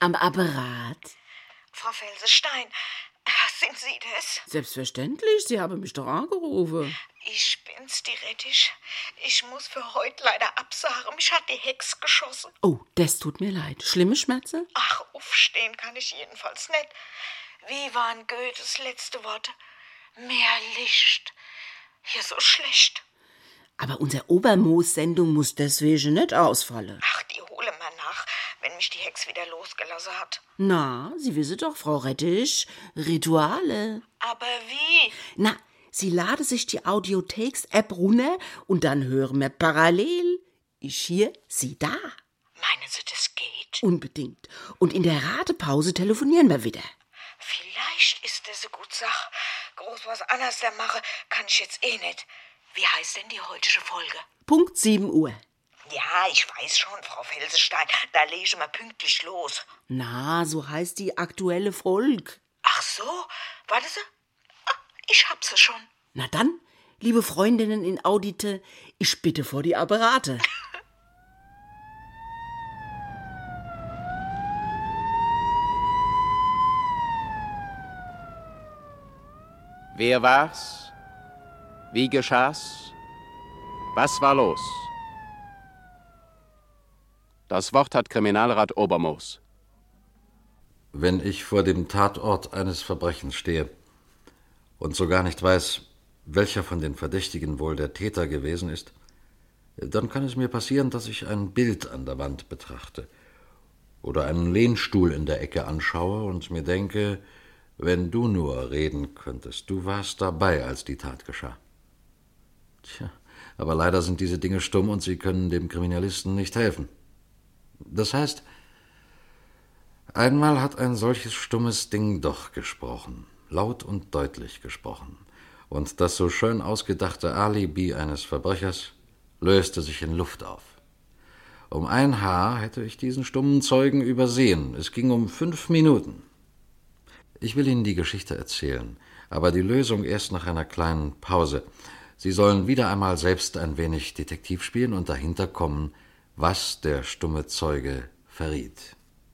am Apparat? Frau Felsestein, sind Sie das? Selbstverständlich, Sie haben mich doch angerufen. Ich bin's, die Rettich. Ich muss für heute leider absagen. Mich hat die Hex geschossen. Oh, das tut mir leid. Schlimme Schmerzen? Ach, aufstehen kann ich jedenfalls nicht. Wie waren Goethes letzte Worte? Mehr Licht. Hier so schlecht. Aber unsere Obermoos-Sendung muss deswegen nicht ausfallen. Ach, die hole mal nach, wenn mich die Hex wieder losgelassen hat. Na, Sie wissen doch, Frau Rettich, Rituale. Aber wie? Na, Sie laden sich die Audiotheks-App runter und dann hören wir parallel. Ich hier, Sie da. Meinen Sie, das geht? Unbedingt. Und in der Ratepause telefonieren wir wieder. Vielleicht ist das eine gute Sache. Groß was anderes da mache, kann ich jetzt eh nicht. Wie heißt denn die heutige Folge? Punkt 7 Uhr. Ja, ich weiß schon, Frau Felsestein. Da lege wir pünktlich los. Na, so heißt die aktuelle Folge. Ach so, warte Sie. Ich hab sie schon. Na dann, liebe Freundinnen in Audite, ich bitte vor die Apparate. Wer war's? Wie geschah's? Was war los? Das Wort hat Kriminalrat Obermoos. Wenn ich vor dem Tatort eines Verbrechens stehe und so gar nicht weiß, welcher von den Verdächtigen wohl der Täter gewesen ist, dann kann es mir passieren, dass ich ein Bild an der Wand betrachte oder einen Lehnstuhl in der Ecke anschaue und mir denke, wenn du nur reden könntest, du warst dabei, als die Tat geschah. Tja, aber leider sind diese Dinge stumm und sie können dem Kriminalisten nicht helfen. Das heißt, einmal hat ein solches stummes Ding doch gesprochen, laut und deutlich gesprochen. Und das so schön ausgedachte Alibi eines Verbrechers löste sich in Luft auf. Um ein Haar hätte ich diesen stummen Zeugen übersehen. Es ging um 5 Minuten. Ich will Ihnen die Geschichte erzählen, aber die Lösung erst nach einer kleinen Pause. Sie sollen wieder einmal selbst ein wenig Detektiv spielen und dahinter kommen, was der stumme Zeuge verriet.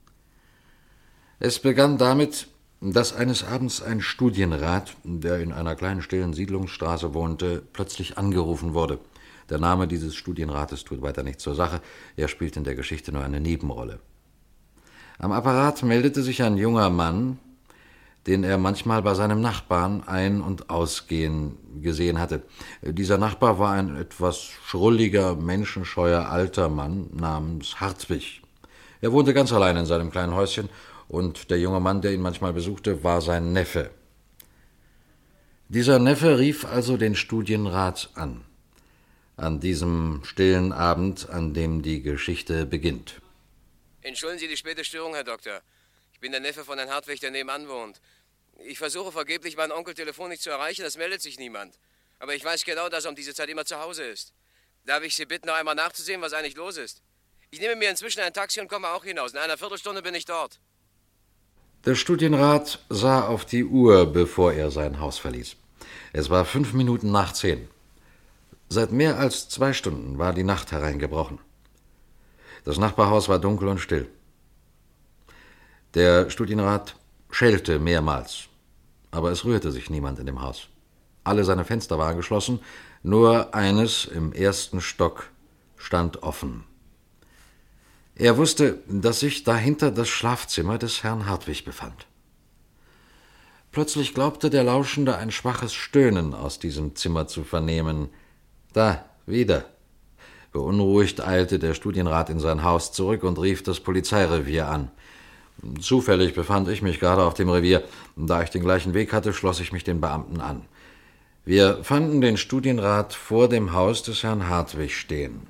Es begann damit, dass eines Abends ein Studienrat, der in einer kleinen stillen Siedlungsstraße wohnte, plötzlich angerufen wurde. Der Name dieses Studienrates tut weiter nichts zur Sache, er spielt in der Geschichte nur eine Nebenrolle. Am Apparat meldete sich ein junger Mann, den er manchmal bei seinem Nachbarn ein- und ausgehen gesehen hatte. Dieser Nachbar war ein etwas schrulliger, menschenscheuer alter Mann namens Hartwig. Er wohnte ganz allein in seinem kleinen Häuschen und der junge Mann, der ihn manchmal besuchte, war sein Neffe. Dieser Neffe rief also den Studienrat an diesem stillen Abend, an dem die Geschichte beginnt. Entschuldigen Sie die späte Störung, Herr Doktor. Ich bin der Neffe von Herrn Hartwig, der nebenan wohnt. Ich versuche vergeblich, meinen Onkel telefonisch zu erreichen, es meldet sich niemand. Aber ich weiß genau, dass er um diese Zeit immer zu Hause ist. Darf ich Sie bitten, noch einmal nachzusehen, was eigentlich los ist? Ich nehme mir inzwischen ein Taxi und komme auch hinaus. In einer Viertelstunde bin ich dort. Der Studienrat sah auf die Uhr, bevor er sein Haus verließ. Es war 5 Minuten nach 10. Seit mehr als 2 Stunden war die Nacht hereingebrochen. Das Nachbarhaus war dunkel und still. Der Studienrat schellte mehrmals, aber es rührte sich niemand in dem Haus. Alle seine Fenster waren geschlossen, nur eines im 1. Stock stand offen. Er wusste, dass sich dahinter das Schlafzimmer des Herrn Hartwig befand. Plötzlich glaubte der Lauschende ein schwaches Stöhnen aus diesem Zimmer zu vernehmen. Da, wieder. Beunruhigt eilte der Studienrat in sein Haus zurück und rief das Polizeirevier an. Zufällig befand ich mich gerade auf dem Revier. Da ich den gleichen Weg hatte, schloss ich mich den Beamten an. Wir fanden den Studienrat vor dem Haus des Herrn Hartwig stehen.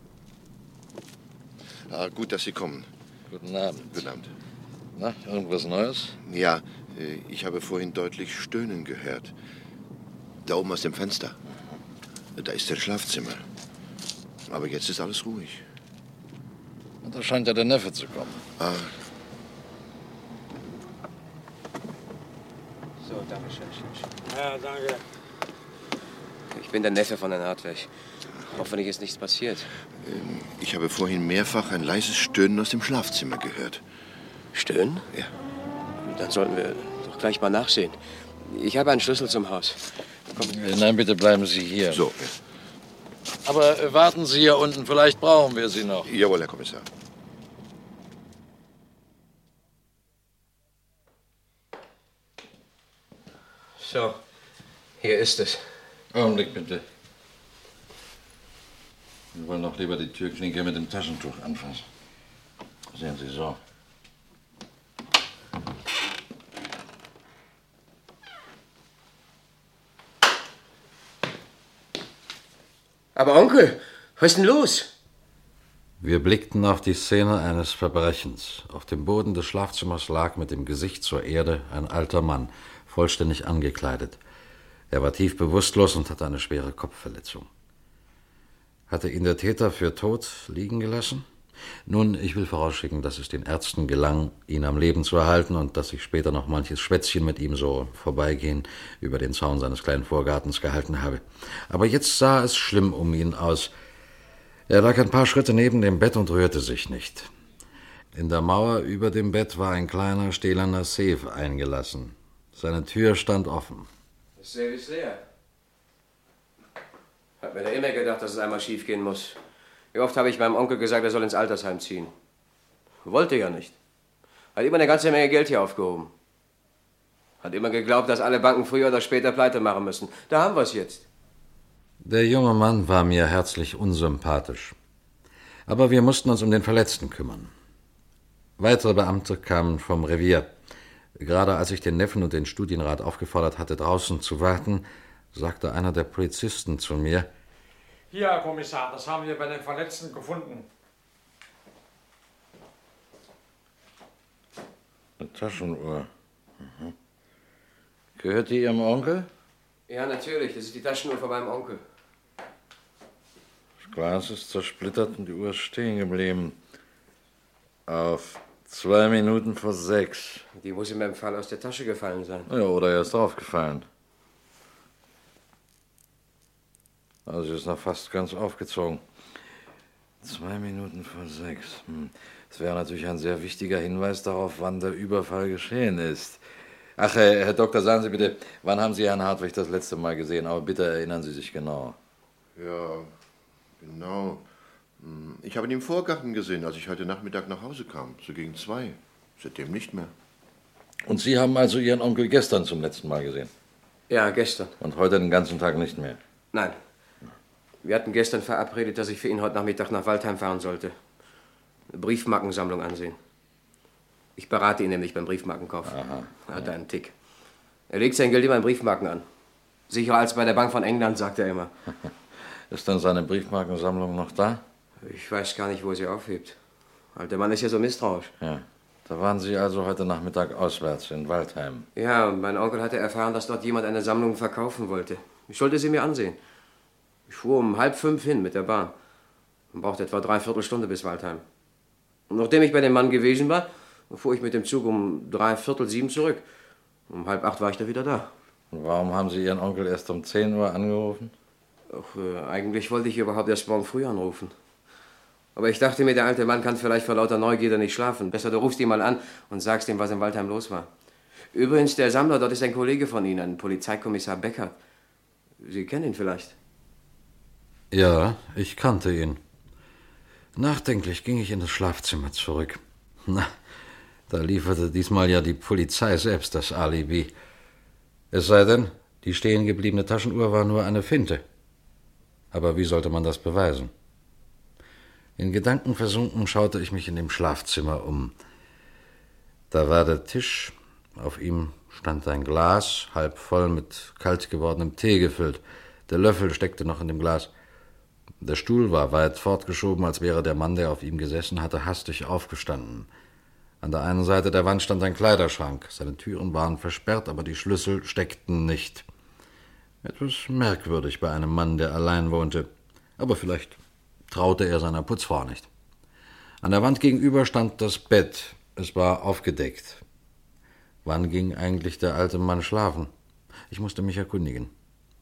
Ah, gut, dass Sie kommen. Guten Abend. Guten Abend. Na, irgendwas Neues? Ja, ich habe vorhin deutlich Stöhnen gehört. Da oben aus dem Fenster. Da ist das Schlafzimmer. Aber jetzt ist alles ruhig. Und da scheint ja der Neffe zu kommen. Ah. So, danke schön. Ja, danke. Ich bin der Neffe von Herrn Hartwig. Hoffentlich ist nichts passiert. Ich habe vorhin mehrfach ein leises Stöhnen aus dem Schlafzimmer gehört. Stöhnen? Ja. Dann sollten wir doch gleich mal nachsehen. Ich habe einen Schlüssel zum Haus. Nein, bitte bleiben Sie hier. So. Aber warten Sie hier unten, vielleicht brauchen wir Sie noch. Jawohl, Herr Kommissar. So, hier ist es. Augenblick, bitte. Wir wollen doch lieber die Türklinke mit dem Taschentuch anfassen. Sehen Sie so. Aber Onkel, was ist denn los? Wir blickten auf die Szene eines Verbrechens. Auf dem Boden des Schlafzimmers lag mit dem Gesicht zur Erde ein alter Mann, vollständig angekleidet. Er war tief bewusstlos und hatte eine schwere Kopfverletzung. Hatte ihn der Täter für tot liegen gelassen? Nun, ich will vorausschicken, dass es den Ärzten gelang, ihn am Leben zu erhalten und dass ich später noch manches Schwätzchen mit ihm so vorbeigehen über den Zaun seines kleinen Vorgartens gehalten habe. Aber jetzt sah es schlimm um ihn aus. Er lag ein paar Schritte neben dem Bett und rührte sich nicht. In der Mauer über dem Bett war ein kleiner, stählerner Safe eingelassen. Seine Tür stand offen. Das Safe ist leer. Hab mir da immer gedacht, dass es einmal schief gehen muss. Wie oft habe ich meinem Onkel gesagt, er soll ins Altersheim ziehen. Wollte ja nicht. Hat immer eine ganze Menge Geld hier aufgehoben. Hat immer geglaubt, dass alle Banken früher oder später pleite machen müssen. Da haben wir es jetzt. Der junge Mann war mir herzlich unsympathisch. Aber wir mussten uns um den Verletzten kümmern. Weitere Beamte kamen vom Revier. Gerade als ich den Neffen und den Studienrat aufgefordert hatte, draußen zu warten, sagte einer der Polizisten zu mir: Hier, Herr Kommissar, das haben wir bei den Verletzten gefunden. Eine Taschenuhr. Gehört die Ihrem Onkel? Ja, natürlich. Das ist die Taschenuhr von meinem Onkel. Das Glas ist zersplittert und die Uhr ist stehen geblieben. Auf 2 Minuten vor 6. Die muss ihm im Fall aus der Tasche gefallen sein. Ja, oder er ist draufgefallen. Also sie ist noch fast ganz aufgezogen. 2 Minuten vor 6. Das wäre natürlich ein sehr wichtiger Hinweis darauf, wann der Überfall geschehen ist. Ach, Herr Doktor, sagen Sie bitte, wann haben Sie Herrn Hartwig das letzte Mal gesehen? Aber bitte erinnern Sie sich genau. Ja, genau. Ich habe ihn im Vorgarten gesehen, als ich heute Nachmittag nach Hause kam. So gegen 2. Seitdem nicht mehr. Und Sie haben also Ihren Onkel gestern zum letzten Mal gesehen? Ja, gestern. Und heute den ganzen Tag nicht mehr? Nein. Wir hatten gestern verabredet, dass ich für ihn heute Nachmittag nach Waldheim fahren sollte. Eine Briefmarkensammlung ansehen. Ich berate ihn nämlich beim Briefmarkenkauf. Aha. Er hat einen Tick. Er legt sein Geld immer in Briefmarken an. Sicherer als bei der Bank von England, sagt er immer. Ist dann seine Briefmarkensammlung noch da? Ich weiß gar nicht, wo sie aufhebt. Der Mann ist ja so misstrauisch. Ja. Da waren Sie also heute Nachmittag auswärts in Waldheim. Ja, und mein Onkel hatte erfahren, dass dort jemand eine Sammlung verkaufen wollte. Ich sollte sie mir ansehen. Ich fuhr um 4:30 hin mit der Bahn. Man brauchte etwa 3/4 Stunde bis Waldheim. Und nachdem ich bei dem Mann gewesen war, fuhr ich mit dem Zug um 6:45 zurück. Um 7:30 war ich da wieder da. Und warum haben Sie Ihren Onkel erst um 10 Uhr angerufen? Ach, eigentlich wollte ich überhaupt erst morgen früh anrufen. Aber ich dachte mir, der alte Mann kann vielleicht vor lauter Neugierde nicht schlafen. Besser, du rufst ihn mal an und sagst ihm, was in Waldheim los war. Übrigens, der Sammler dort ist ein Kollege von Ihnen, ein Polizeikommissar Beckert. Sie kennen ihn vielleicht. Ja, ich kannte ihn. Nachdenklich ging ich in das Schlafzimmer zurück. Na, da lieferte diesmal ja die Polizei selbst das Alibi. Es sei denn, die stehen gebliebene Taschenuhr war nur eine Finte. Aber wie sollte man das beweisen? In Gedanken versunken schaute ich mich in dem Schlafzimmer um. Da war der Tisch, auf ihm stand ein Glas, halb voll mit kalt gewordenem Tee gefüllt. Der Löffel steckte noch in dem Glas. Der Stuhl war weit fortgeschoben, als wäre der Mann, der auf ihm gesessen hatte, hastig aufgestanden. An der einen Seite der Wand stand ein Kleiderschrank. Seine Türen waren versperrt, aber die Schlüssel steckten nicht. Etwas merkwürdig bei einem Mann, der allein wohnte. Aber vielleicht traute er seiner Putzfrau nicht. An der Wand gegenüber stand das Bett. Es war aufgedeckt. Wann ging eigentlich der alte Mann schlafen? Ich musste mich erkundigen.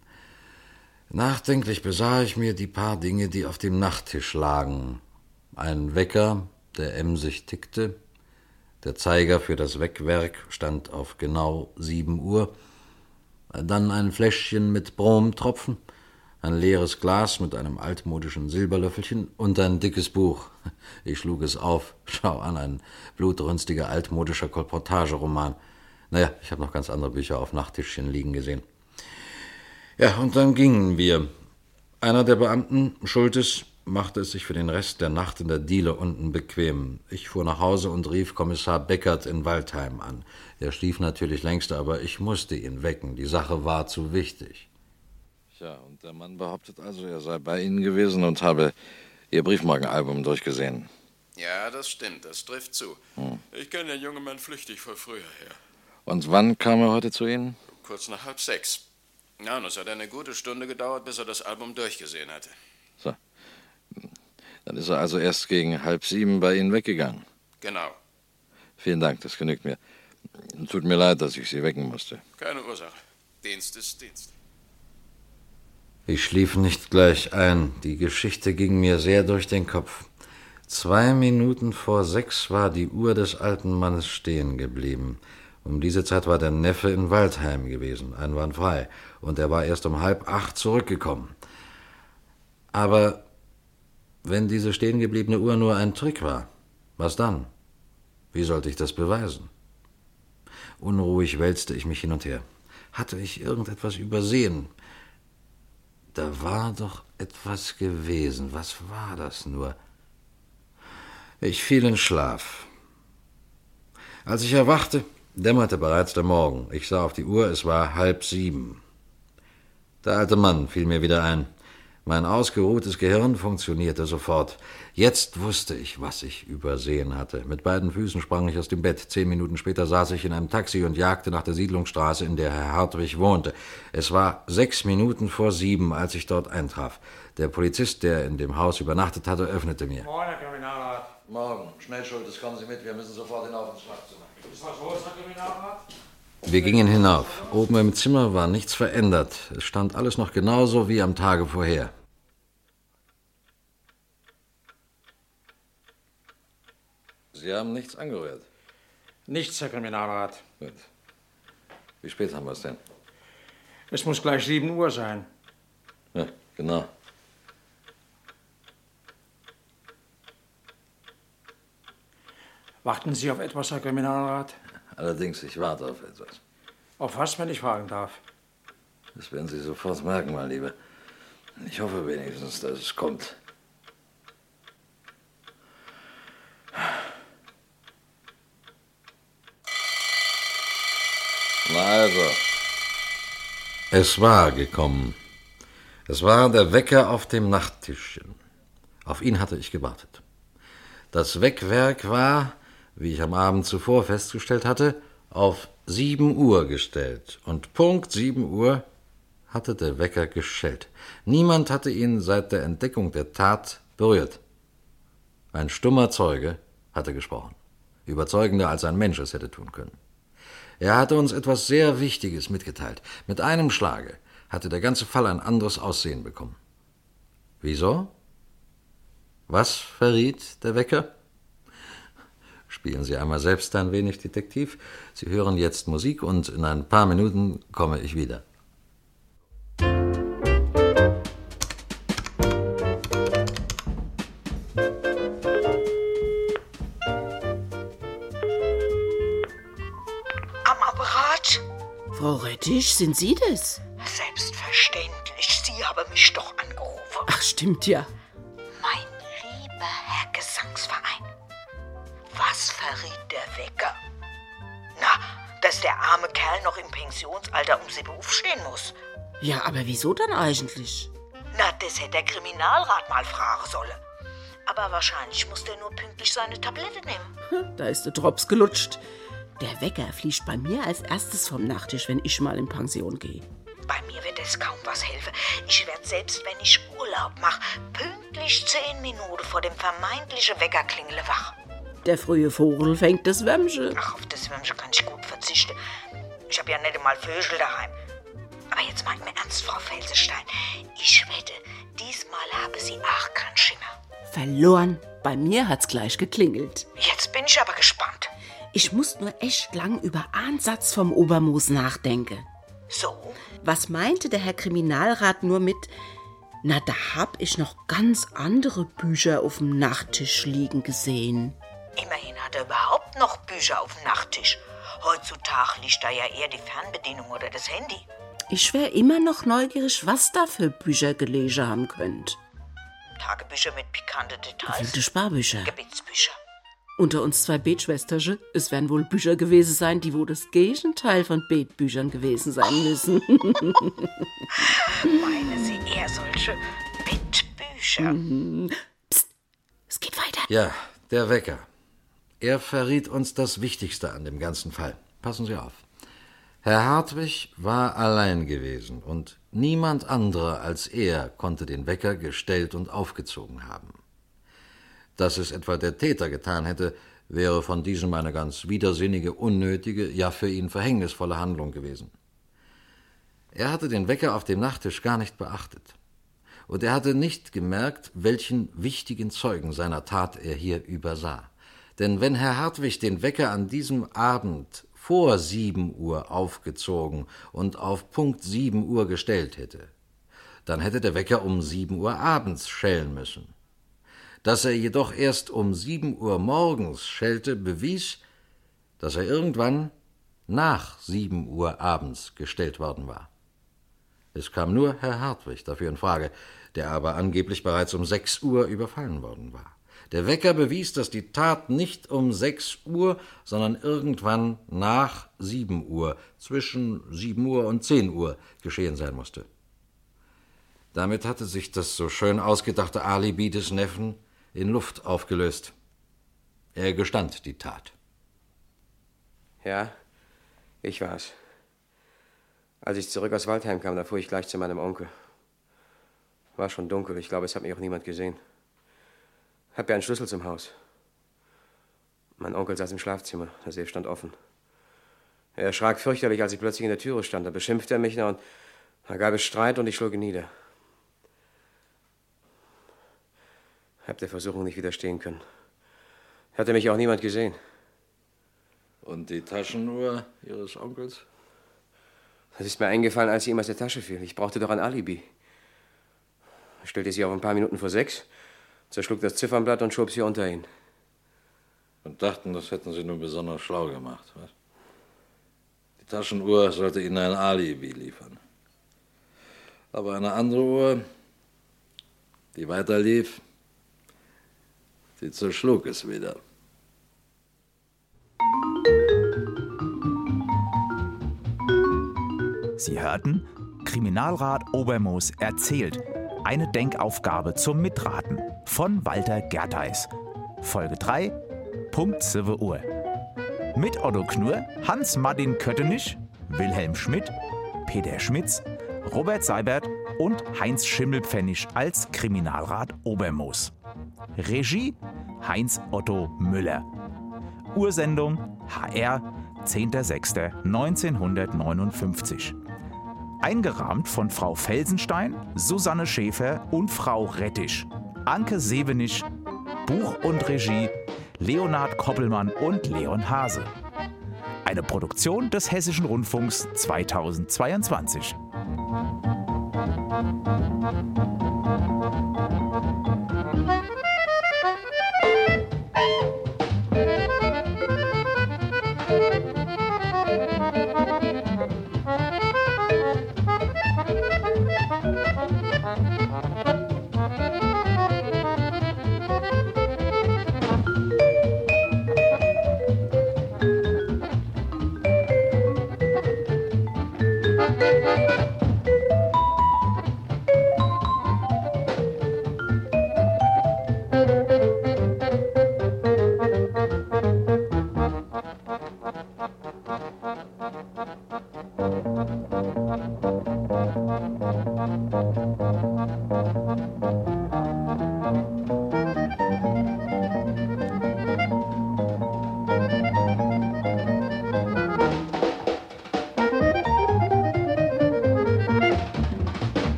Nachdenklich besah ich mir die paar Dinge, die auf dem Nachttisch lagen. Ein Wecker, der emsig tickte, Der Zeiger für das Weckwerk stand auf genau 7 Uhr. Dann ein Fläschchen mit Bromtropfen, ein leeres Glas mit einem altmodischen Silberlöffelchen und ein dickes Buch. Ich schlug es auf. Schau an, ein blutrünstiger altmodischer Kolportageroman. Naja, ich habe noch ganz andere Bücher auf Nachttischchen liegen gesehen. Ja, und dann gingen wir. Einer der Beamten, Schultes, machte es sich für den Rest der Nacht in der Diele unten bequem. Ich fuhr nach Hause und rief Kommissar Beckert in Waldheim an. Er schlief natürlich längst, aber ich musste ihn wecken. Die Sache war zu wichtig. Ja, und der Mann behauptet also, er sei bei Ihnen gewesen und habe Ihr Briefmarkenalbum durchgesehen. Ja, das stimmt, das trifft zu. Ich kenne den jungen Mann flüchtig von früher her. Und wann kam er heute zu Ihnen? Kurz nach 5:30. Ja, und es hat eine gute Stunde gedauert, bis er das Album durchgesehen hatte. So. Dann ist er also erst gegen 6:30 bei Ihnen weggegangen. Genau. Vielen Dank, das genügt mir. Tut mir leid, dass ich Sie wecken musste. Keine Ursache. Dienst ist Dienst. Ich schlief nicht gleich ein. Die Geschichte ging mir sehr durch den Kopf. 2 Minuten vor 6 war die Uhr des alten Mannes stehen geblieben. Um diese Zeit war der Neffe in Waldheim gewesen, einwandfrei, und er war erst um 7:30 zurückgekommen. Aber wenn diese stehengebliebene Uhr nur ein Trick war, was dann? Wie sollte ich das beweisen? Unruhig wälzte ich mich hin und her. Hatte ich irgendetwas übersehen? Da war doch etwas gewesen. Was war das nur? Ich fiel in Schlaf. Als ich erwachte, dämmerte bereits der Morgen. Ich sah auf die Uhr, es war 6:30. Der alte Mann fiel mir wieder ein. Mein ausgeruhtes Gehirn funktionierte sofort. Jetzt wusste ich, was ich übersehen hatte. Mit beiden Füßen sprang ich aus dem Bett. 10 Minuten später saß ich in einem Taxi und jagte nach der Siedlungsstraße, in der Herr Hartwig wohnte. Es war 6 Minuten vor 7, als ich dort eintraf. Der Polizist, der in dem Haus übernachtet hatte, öffnete mir. Moin, Herr Kriminalrat. Morgen. Schnell, Schultes, kommen Sie mit. Wir müssen sofort hinauf ins Schlafzimmer. Ist was los, Herr Kriminalrat? Wir gingen hinauf. Oben im Zimmer war nichts verändert. Es stand alles noch genauso wie am Tage vorher. Sie haben nichts angerührt. Nichts, Herr Kriminalrat. Gut. Wie spät haben wir es denn? Es muss gleich 7 Uhr sein. Ja, genau. Warten Sie auf etwas, Herr Kriminalrat? Allerdings, ich warte auf etwas. Auf was, wenn ich fragen darf? Das werden Sie sofort merken, mein Lieber. Ich hoffe wenigstens, dass es kommt. Na also. Es war gekommen. Es war der Wecker auf dem Nachttischchen. Auf ihn hatte ich gewartet. Das Weckwerk war, wie ich am Abend zuvor festgestellt hatte, auf 7 Uhr gestellt. Und Punkt 7 Uhr hatte der Wecker geschellt. Niemand hatte ihn seit der Entdeckung der Tat berührt. Ein stummer Zeuge hatte gesprochen. Überzeugender, als ein Mensch es hätte tun können. Er hatte uns etwas sehr Wichtiges mitgeteilt. Mit einem Schlage hatte der ganze Fall ein anderes Aussehen bekommen. Wieso? Was verriet der Wecker? Spielen Sie einmal selbst ein wenig Detektiv. Sie hören jetzt Musik und in ein paar Minuten komme ich wieder. Am Apparat? Frau Rettich, sind Sie das? Selbstverständlich. Sie haben mich doch angerufen. Ach, stimmt ja. Mein lieber Herr Gesangsverein, was verriet der Wecker? Na, dass der arme Kerl noch im Pensionsalter um 7 Uhr aufstehen muss. Ja, aber wieso dann eigentlich? Na, das hätte der Kriminalrat mal fragen sollen. Aber wahrscheinlich muss der nur pünktlich seine Tablette nehmen. Da ist der Drops gelutscht. Der Wecker fliegt bei mir als erstes vom Nachttisch, wenn ich mal in Pension gehe. Bei mir wird es kaum was helfen. Ich werde selbst, wenn ich Urlaub mache, pünktlich 10 Minuten vor dem vermeintlichen Weckerklingeln wach. Der frühe Vogel fängt das Wämsche. Ach, auf das Wämsche kann ich gut verzichten. Ich habe ja nicht einmal Vögel daheim. Aber jetzt meint mir ernst, Frau Felsenstein. Ich wette, diesmal habe sie auch keinen Schimmer. Verloren. Bei mir hat's gleich geklingelt. Jetzt bin ich aber gespannt. Ich muss nur echt lang über einen Satz vom Obermoos nachdenken. So? Was meinte der Herr Kriminalrat nur mit, na, da hab ich noch ganz andere Bücher auf dem Nachttisch liegen gesehen. Immerhin hat er überhaupt noch Bücher auf dem Nachttisch. Heutzutage liegt da ja eher die Fernbedienung oder das Handy. Ich wär immer noch neugierig, was da für Bücher gelesen haben könnt. Tagebücher mit pikanten Details. Wilde Sparbücher. Gebetsbücher. Unter uns 2 Betschwesterchen, es werden wohl Bücher gewesen sein, die wohl das Gegenteil von Betbüchern gewesen sein müssen. Meinen Sie eher solche Bettbücher? Psst, es geht weiter. Ja, der Wecker. Er verriet uns das Wichtigste an dem ganzen Fall. Passen Sie auf. Herr Hartwig war allein gewesen und niemand anderer als er konnte den Wecker gestellt und aufgezogen haben. Dass es etwa der Täter getan hätte, wäre von diesem eine ganz widersinnige, unnötige, ja für ihn verhängnisvolle Handlung gewesen. Er hatte den Wecker auf dem Nachttisch gar nicht beachtet. Und er hatte nicht gemerkt, welchen wichtigen Zeugen seiner Tat er hier übersah. Denn wenn Herr Hartwig den Wecker an diesem Abend vor 7 Uhr aufgezogen und auf Punkt 7 Uhr gestellt hätte, dann hätte der Wecker um 7 Uhr abends schellen müssen. Dass er jedoch erst um 7 Uhr morgens schellte, bewies, dass er irgendwann nach 7 Uhr abends gestellt worden war. Es kam nur Herr Hartwig dafür in Frage, der aber angeblich bereits um 6 Uhr überfallen worden war. Der Wecker bewies, dass die Tat nicht um 6 Uhr, sondern irgendwann nach 7 Uhr, zwischen 7 Uhr und 10 Uhr geschehen sein musste. Damit hatte sich das so schön ausgedachte Alibi des Neffen in Luft aufgelöst. Er gestand die Tat. Ja, ich war's. Als ich zurück aus Waldheim kam, da fuhr ich gleich zu meinem Onkel. War schon dunkel, ich glaube, es hat mich auch niemand gesehen. Hab ja einen Schlüssel zum Haus. Mein Onkel saß im Schlafzimmer, der See stand offen. Er erschrak fürchterlich, als ich plötzlich in der Türe stand. Da beschimpfte er mich noch und da gab es Streit und ich schlug ihn nieder. Hab der Versuchung nicht widerstehen können. Hatte mich auch niemand gesehen. Und die Taschenuhr Ihres Onkels? Das ist mir eingefallen, als sie ihm aus der Tasche fiel. Ich brauchte doch ein Alibi. Ich stellte sie auf ein paar Minuten vor 6, zerschlug das Ziffernblatt und schob sie unter ihn. Und dachten, das hätten Sie nur besonders schlau gemacht, was? Die Taschenuhr sollte Ihnen ein Alibi liefern. Aber eine andere Uhr, die weiterlief, die zerschlug es wieder. Sie hörten Kriminalrat Obermoos erzählt. Eine Denkaufgabe zum Mitraten von Walter Gertheis. Folge 3, Punkt 7 Uhr. Mit Otto Knurr, Hans-Martin Köttenich, Wilhelm Schmidt, Peter Schmitz, Robert Seibert und Heinz Schimmelpfennig als Kriminalrat Obermoos. Regie Heinz Otto Müller. Ursendung HR 10.06.1959. Eingerahmt von Frau Felsenstein, Susanne Schäfer und Frau Rettich. Anke Sevenich, Buch und Regie Leonhard Koppelmann und Leon Hase. Eine Produktion des Hessischen Rundfunks 2022.